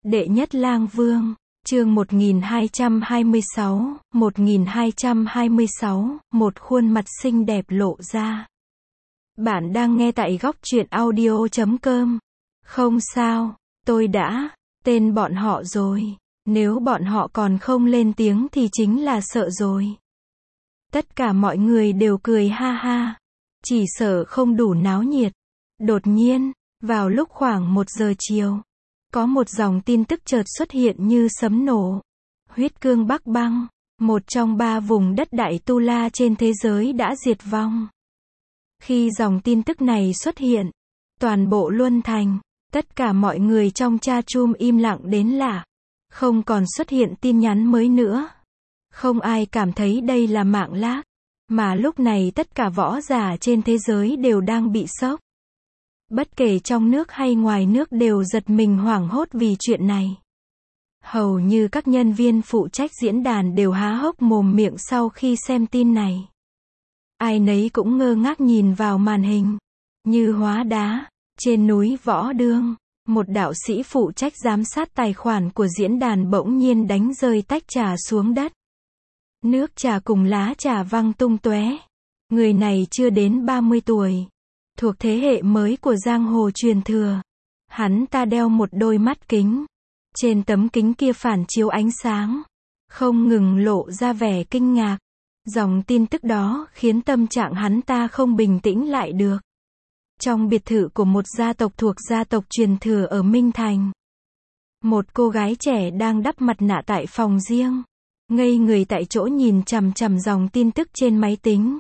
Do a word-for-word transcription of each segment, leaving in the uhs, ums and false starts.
Đệ nhất lang vương, chương một nghìn hai trăm hai mươi sáu, một nghìn hai trăm hai mươi sáu, một khuôn mặt xinh đẹp lộ ra. Bạn đang nghe tại góc truyện audio chấm com. Không sao, tôi đã tên bọn họ rồi. Nếu bọn họ còn không lên tiếng thì chính là sợ rồi. Tất cả mọi người đều cười ha ha. Chỉ sợ không đủ náo nhiệt. Đột nhiên, vào lúc khoảng một giờ chiều, có một dòng tin tức chợt xuất hiện như sấm nổ. Huyết cương Bắc Băng, một trong ba vùng đất Đại Tu La trên thế giới đã diệt vong. Khi dòng tin tức này xuất hiện, toàn bộ Luân Thành, tất cả mọi người trong cha chum im lặng đến lạ. Không còn xuất hiện tin nhắn mới nữa. Không ai cảm thấy đây là mạng lag, mà lúc này tất cả võ giả trên thế giới đều đang bị sốc. Bất kể trong nước hay ngoài nước đều giật mình hoảng hốt vì chuyện này. Hầu như các nhân viên phụ trách diễn đàn đều há hốc mồm miệng sau khi xem tin này. Ai nấy cũng ngơ ngác nhìn vào màn hình. Như hóa đá, trên núi Võ Đương, một đạo sĩ phụ trách giám sát tài khoản của diễn đàn bỗng nhiên đánh rơi tách trà xuống đất. Nước trà cùng lá trà văng tung tóe. Người này chưa đến ba mươi tuổi. Thuộc thế hệ mới của giang hồ truyền thừa. Hắn ta đeo một đôi mắt kính. Trên tấm kính kia phản chiếu ánh sáng, không ngừng lộ ra vẻ kinh ngạc. Dòng tin tức đó khiến tâm trạng hắn ta không bình tĩnh lại được. Trong biệt thự của một gia tộc thuộc gia tộc truyền thừa ở Minh Thành, một cô gái trẻ đang đắp mặt nạ tại phòng riêng, ngây người tại chỗ nhìn chằm chằm dòng tin tức trên máy tính.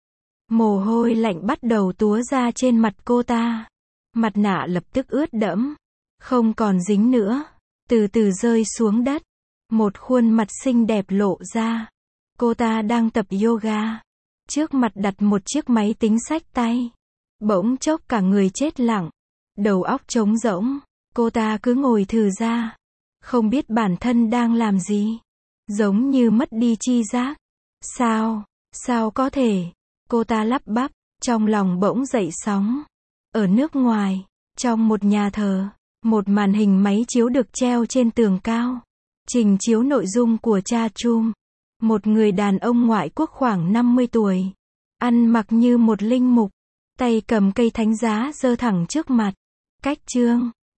Mồ hôi lạnh bắt đầu túa ra trên mặt cô ta. Mặt nạ lập tức ướt đẫm, không còn dính nữa, từ từ rơi xuống đất. Một khuôn mặt xinh đẹp lộ ra. Cô ta đang tập yoga. Trước mặt đặt một chiếc máy tính xách tay. Bỗng chốc cả người chết lặng. Đầu óc trống rỗng. Cô ta cứ ngồi thừ ra. Không biết bản thân đang làm gì. Giống như mất đi tri giác. Sao? Sao có thể? Cô ta lắp bắp, trong lòng bỗng dậy sóng. Ở nước ngoài, trong một nhà thờ, một màn hình máy chiếu được treo trên tường cao. Trình chiếu nội dung của cha chum. Một người đàn ông ngoại quốc khoảng năm mươi tuổi. Ăn mặc như một linh mục. Tay cầm cây thánh giá giơ thẳng trước mặt. Cách chương.